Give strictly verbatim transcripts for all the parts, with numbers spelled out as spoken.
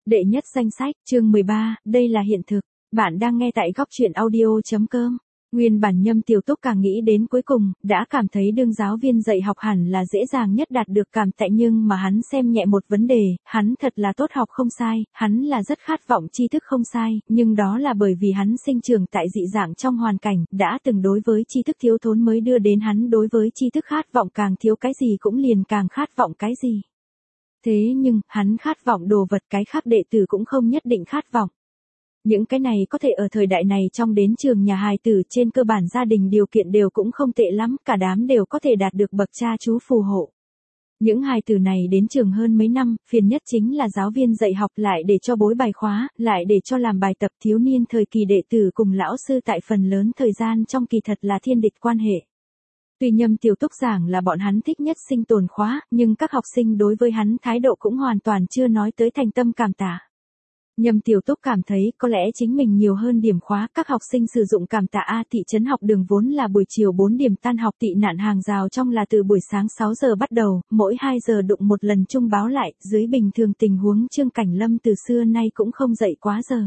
Đệ nhất danh sách, chương mười ba, đây là hiện thực. Bạn đang nghe tại góc truyện audio.com. Nguyên bản Nhâm Tiểu Túc càng nghĩ đến cuối cùng, đã cảm thấy đương giáo viên dạy học hẳn là dễ dàng nhất đạt được cảm tạ, nhưng mà hắn xem nhẹ một vấn đề, hắn thật là tốt học không sai, hắn là rất khát vọng tri thức không sai, nhưng đó là bởi vì hắn sinh trưởng tại dị dạng trong hoàn cảnh, đã từng đối với tri thức thiếu thốn mới đưa đến hắn đối với tri thức khát vọng càng thiếu cái gì cũng liền càng khát vọng cái gì. Thế nhưng, hắn khát vọng đồ vật cái khác đệ tử cũng không nhất định khát vọng. Những cái này có thể ở thời đại này trong đến trường nhà hài tử, trên cơ bản gia đình điều kiện đều cũng không tệ lắm, cả đám đều có thể đạt được bậc cha chú phù hộ. Những hài tử này đến trường hơn mấy năm, phiền nhất chính là giáo viên dạy học lại để cho bối bài khóa, lại để cho làm bài tập. Thiếu niên thời kỳ đệ tử cùng lão sư tại phần lớn thời gian trong kỳ thật là thiên địch quan hệ. Tuy Nhâm Tiểu Túc giảng là bọn hắn thích nhất sinh tồn khóa, nhưng các học sinh đối với hắn thái độ cũng hoàn toàn chưa nói tới thành tâm cảm tạ. Nhâm Tiểu Túc cảm thấy có lẽ chính mình nhiều hơn điểm khóa, các học sinh sử dụng cảm tạ a. Thị trấn học đường vốn là buổi chiều bốn điểm tan học, tị nạn hàng rào trong là từ buổi sáng sáu giờ bắt đầu, mỗi hai giờ đụng một lần trung báo lại, dưới bình thường tình huống Trương Cảnh Lâm từ xưa nay cũng không dậy quá giờ.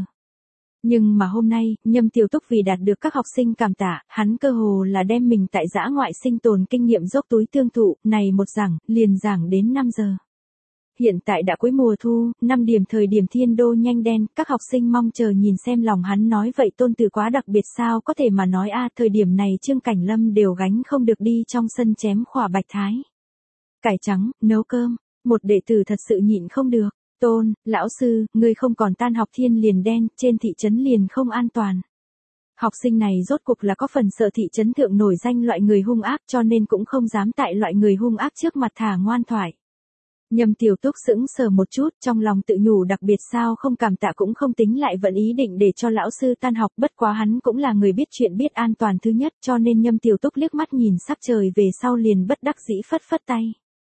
Nhưng mà hôm nay, Nhâm Tiểu Túc vì đạt được các học sinh cảm tạ, hắn cơ hồ là đem mình tại dã ngoại sinh tồn kinh nghiệm dốc túi tương thụ, này một giảng, liền giảng đến năm giờ. Hiện tại đã cuối mùa thu, năm điểm thời điểm thiên đô nhanh đen, các học sinh mong chờ nhìn xem lòng hắn nói vậy tôn từ quá đặc biệt sao có thể mà nói a. Thời điểm này Trương Cảnh Lâm đều gánh không được đi trong sân chém khỏa bạch thái cải trắng, nấu cơm, một đệ tử thật sự nhịn không được. Tôn, lão sư, ngươi không còn tan học thiên liền đen, trên thị trấn liền không an toàn. Học sinh này rốt cuộc là có phần sợ thị trấn thượng nổi danh loại người hung ác, cho nên cũng không dám tại loại người hung ác trước mặt thả ngoan thoại. Nhâm Tiểu Túc sững sờ một chút, trong lòng tự nhủ đặc biệt sao không cảm tạ cũng không tính, lại vẫn ý định để cho lão sư tan học, bất quá hắn cũng là người biết chuyện biết an toàn thứ nhất, cho nên Nhâm Tiểu Túc liếc mắt nhìn sắc trời về sau liền bất đắc dĩ phất phất tay.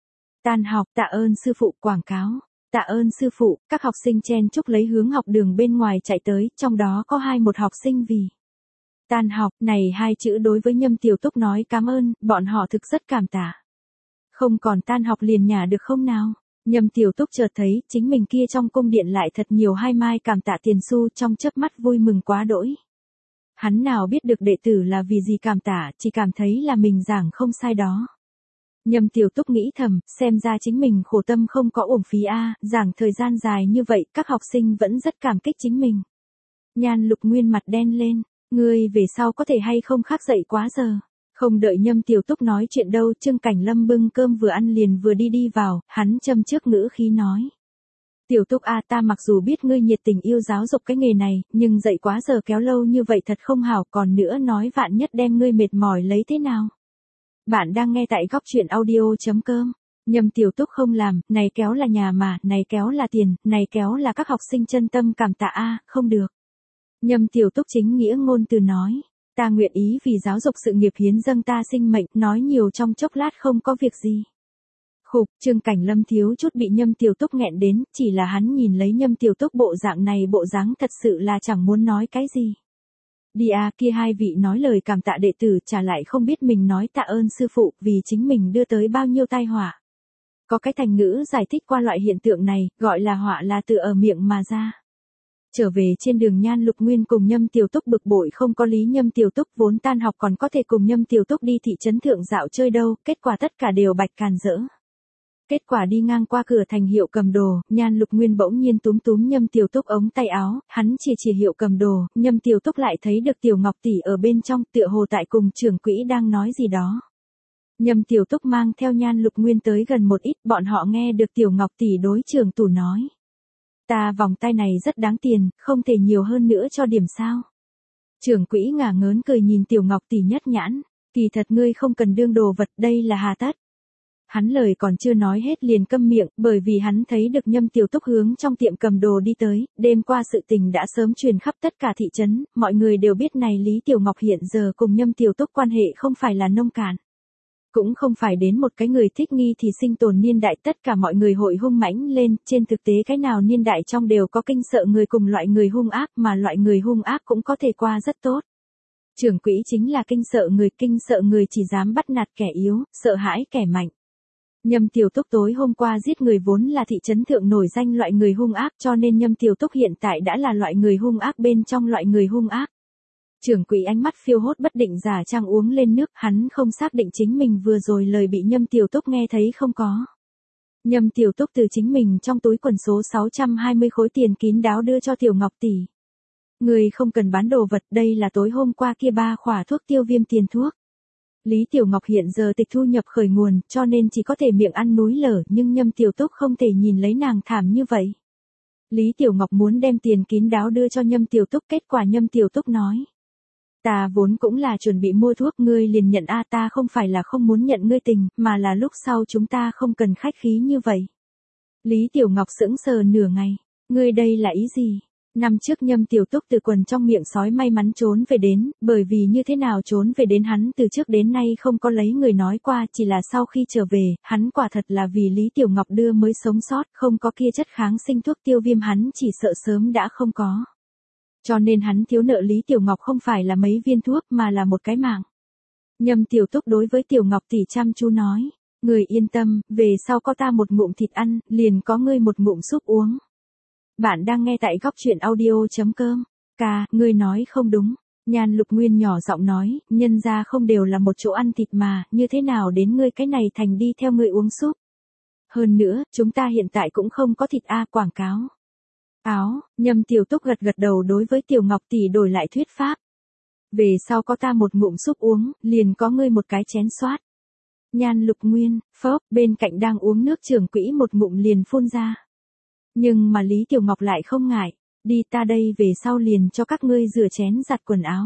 Tan học, tạ ơn sư phụ, quảng cáo. Tạ ơn sư phụ, các học sinh chen chúc lấy hướng học đường bên ngoài chạy tới, trong đó có hai một học sinh vì tan học, này hai chữ đối với Nhâm Tiểu Túc nói cảm ơn, bọn họ thực rất cảm tạ. Không còn tan học liền nhả được không nào? Nhâm Tiểu Túc chợt thấy, chính mình kia trong cung điện lại thật nhiều hai mai cảm tạ tiền xu, trong chớp mắt vui mừng quá đỗi. Hắn nào biết được đệ tử là vì gì cảm tạ, chỉ cảm thấy là mình giảng không sai đó. Nhâm Tiểu Túc nghĩ thầm, xem ra chính mình khổ tâm không có uổng phí a, giảng thời gian dài như vậy, các học sinh vẫn rất cảm kích chính mình. Nhan Lục Nguyên mặt đen lên, ngươi về sau có thể hay không khác dậy quá giờ. Không đợi Nhâm Tiểu Túc nói chuyện đâu, Trương Cảnh Lâm bưng cơm vừa ăn liền vừa đi đi vào, hắn châm trước ngữ khí nói. Tiểu Túc a, ta mặc dù biết ngươi nhiệt tình yêu giáo dục cái nghề này, nhưng dậy quá giờ kéo lâu như vậy thật không hảo, còn nữa nói vạn nhất đem ngươi mệt mỏi lấy thế nào. Bạn đang nghe tại góc truyện audio.com. Nhâm Tiểu Túc không làm, này kéo là nhà mà, này kéo là tiền, này kéo là các học sinh chân tâm cảm tạ a, không được. Nhâm Tiểu Túc chính nghĩa ngôn từ nói. Ta nguyện ý vì giáo dục sự nghiệp hiến dâng ta sinh mệnh, nói nhiều trong chốc lát không có việc gì. Khục, Trương Cảnh Lâm thiếu chút bị Nhâm Tiểu Túc nghẹn đến, chỉ là hắn nhìn lấy Nhâm Tiểu Túc bộ dạng này bộ dáng thật sự là chẳng muốn nói cái gì. Đi à, kia hai vị nói lời cảm tạ đệ tử trả lại không biết mình nói tạ ơn sư phụ vì chính mình đưa tới bao nhiêu tai họa. Có cái thành ngữ giải thích qua loại hiện tượng này, gọi là họa là từ ở miệng mà ra. Trở về trên đường Nhan Lục Nguyên cùng Nhâm Tiểu Túc bực bội không có lý, Nhâm Tiểu Túc vốn tan học còn có thể cùng Nhâm Tiểu Túc đi thị trấn thượng dạo chơi đâu, kết quả tất cả đều bạch càn rỡ. Kết quả đi ngang qua cửa thành hiệu cầm đồ, Nhan Lục Nguyên bỗng nhiên túm túm Nhâm Tiểu Túc ống tay áo, hắn chỉ chỉ hiệu cầm đồ, Nhâm Tiểu Túc lại thấy được Tiểu Ngọc tỷ ở bên trong, tựa hồ tại cùng trưởng quỹ đang nói gì đó. Nhâm Tiểu Túc mang theo Nhan Lục Nguyên tới gần một ít, bọn họ nghe được Tiểu Ngọc tỷ đối trưởng tủ nói. Ta vòng tay này rất đáng tiền, không thể nhiều hơn nữa cho điểm sao. Trưởng quỹ ngả ngớn cười nhìn Tiểu Ngọc tỷ nhất nhãn, kỳ thật ngươi không cần đương đồ vật, đây là hà tất. Hắn lời còn chưa nói hết liền câm miệng, bởi vì hắn thấy được Nhâm Tiểu Túc hướng trong tiệm cầm đồ đi tới, đêm qua sự tình đã sớm truyền khắp tất cả thị trấn, mọi người đều biết này Lý Tiểu Ngọc hiện giờ cùng Nhâm Tiểu Túc quan hệ không phải là nông cạn. Cũng không phải đến một cái người thích nghi thì sinh tồn niên đại tất cả mọi người hội hung mãnh lên, trên thực tế cái nào niên đại trong đều có kinh sợ người cùng loại người hung ác, mà loại người hung ác cũng có thể qua rất tốt. Trưởng quỹ chính là kinh sợ người, kinh sợ người chỉ dám bắt nạt kẻ yếu, sợ hãi kẻ mạnh. Nhâm Tiểu Túc tối hôm qua giết người vốn là thị trấn thượng nổi danh loại người hung ác, cho nên Nhâm Tiểu Túc hiện tại đã là loại người hung ác bên trong loại người hung ác. Trưởng quỹ ánh mắt phiêu hốt bất định giả trang uống lên nước, hắn không xác định chính mình vừa rồi lời bị Nhâm Tiểu Túc nghe thấy không có. Nhâm Tiểu Túc từ chính mình trong túi quần số sáu trăm hai mươi khối tiền kín đáo đưa cho Tiểu Ngọc tỷ. Người không cần bán đồ vật, đây là tối hôm qua kia ba khỏa thuốc tiêu viêm tiền thuốc. Lý Tiểu Ngọc hiện giờ tịch thu nhập khởi nguồn, cho nên chỉ có thể miệng ăn núi lở, nhưng Nhâm Tiểu Túc không thể nhìn lấy nàng thảm như vậy. Lý Tiểu Ngọc muốn đem tiền kín đáo đưa cho Nhâm Tiểu Túc, kết quả Nhâm Tiểu Túc nói. Ta vốn cũng là chuẩn bị mua thuốc, ngươi liền nhận a, ta không phải là không muốn nhận ngươi tình, mà là lúc sau chúng ta không cần khách khí như vậy. Lý Tiểu Ngọc sững sờ nửa ngày, ngươi đây là ý gì? Năm trước Nhâm Tiểu Túc từ quần trong miệng sói may mắn trốn về đến, bởi vì như thế nào trốn về đến hắn từ trước đến nay không có lấy người nói qua, chỉ là sau khi trở về, hắn quả thật là vì Lý Tiểu Ngọc đưa mới sống sót, không có kia chất kháng sinh thuốc tiêu viêm hắn chỉ sợ sớm đã không có. Cho nên hắn thiếu nợ Lý Tiểu Ngọc không phải là mấy viên thuốc mà là một cái mạng. Nhâm Tiểu Túc đối với Tiểu Ngọc tỷ chăm chú nói, người yên tâm, về sau có ta một ngụm thịt ăn, liền có ngươi một ngụm súp uống. Bạn đang nghe tại góc truyện audio.com. Ca, ngươi nói không đúng. Nhan Lục Nguyên nhỏ giọng nói, nhân ra không đều là một chỗ ăn thịt mà, như thế nào đến ngươi cái này thành đi theo ngươi uống súp. Hơn nữa, chúng ta hiện tại cũng không có thịt a, quảng cáo. Áo, Nhâm Tiểu Túc gật gật đầu đối với Tiểu Ngọc tỷ đổi lại thuyết pháp. Về sau có ta một ngụm súp uống, liền có ngươi một cái chén xoát. Nhan Lục Nguyên, phốc, bên cạnh đang uống nước trưởng quỹ một ngụm liền phun ra. Nhưng mà Lý Tiểu Ngọc lại không ngại, đi ta đây về sau liền cho các ngươi rửa chén giặt quần áo.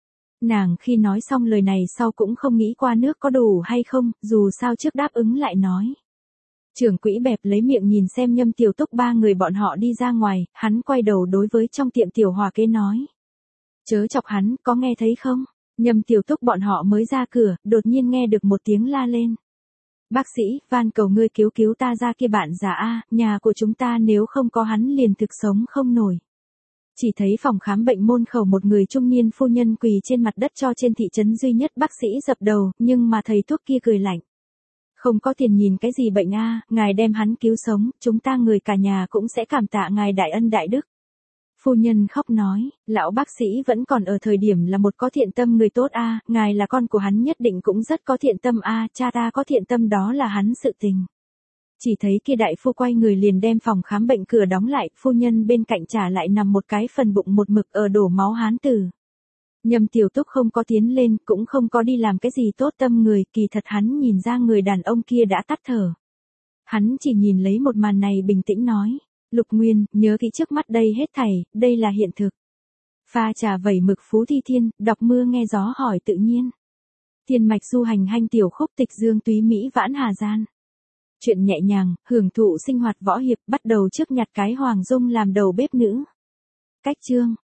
Nàng khi nói xong lời này sau cũng không nghĩ qua nước có đủ hay không, dù sao trước đáp ứng lại nói. Trưởng quỹ bẹp lấy miệng nhìn xem Nhâm Tiểu Túc ba người bọn họ đi ra ngoài, hắn quay đầu đối với trong tiệm tiểu hòa kế nói. Chớ chọc hắn, có nghe thấy không? Nhâm Tiểu Túc bọn họ mới ra cửa, đột nhiên nghe được một tiếng la lên. Bác sĩ, van cầu ngươi cứu cứu ta ra kia bạn già a, nhà của chúng ta nếu không có hắn liền thực sống không nổi. Chỉ thấy phòng khám bệnh môn khẩu một người trung niên phu nhân quỳ trên mặt đất cho trên thị trấn duy nhất bác sĩ dập đầu, nhưng mà thầy thuốc kia cười lạnh. Không có tiền nhìn cái gì bệnh a, ngài đem hắn cứu sống, chúng ta người cả nhà cũng sẽ cảm tạ ngài đại ân đại đức. Phu nhân khóc nói, lão bác sĩ vẫn còn ở thời điểm là một có thiện tâm người tốt a, ngài là con của hắn nhất định cũng rất có thiện tâm a, cha ta có thiện tâm đó là hắn sự tình. Chỉ thấy kia đại phu quay người liền đem phòng khám bệnh cửa đóng lại, phu nhân bên cạnh trả lại nằm một cái phần bụng một mực ở đổ máu hán tử. Nhâm Tiểu Túc không có tiến lên, cũng không có đi làm cái gì tốt tâm người, kỳ thật hắn nhìn ra người đàn ông kia đã tắt thở. Hắn chỉ nhìn lấy một màn này bình tĩnh nói, Lục Nguyên, nhớ kỹ trước mắt đây hết thảy, đây là hiện thực. Pha trà vẩy mực phú thi thiên, đọc mưa nghe gió hỏi tự nhiên. Thiên mạch du hành hanh tiểu khúc tịch dương túy mỹ vãn hà gian. Chuyện nhẹ nhàng, hưởng thụ sinh hoạt võ hiệp bắt đầu trước nhặt cái Hoàng Dung làm đầu bếp nữ. Cách chương.